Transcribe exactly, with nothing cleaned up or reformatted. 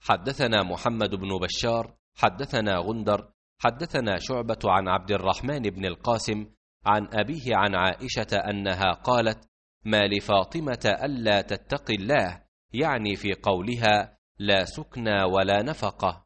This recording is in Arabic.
حدثنا محمد بن بشار حدثنا غندر حدثنا شعبة عن عبد الرحمن بن القاسم عن أبيه عن عائشة أنها قالت: ما لفاطمة ألا تتقي الله، يعني في قولها لا سكنى ولا نفقة.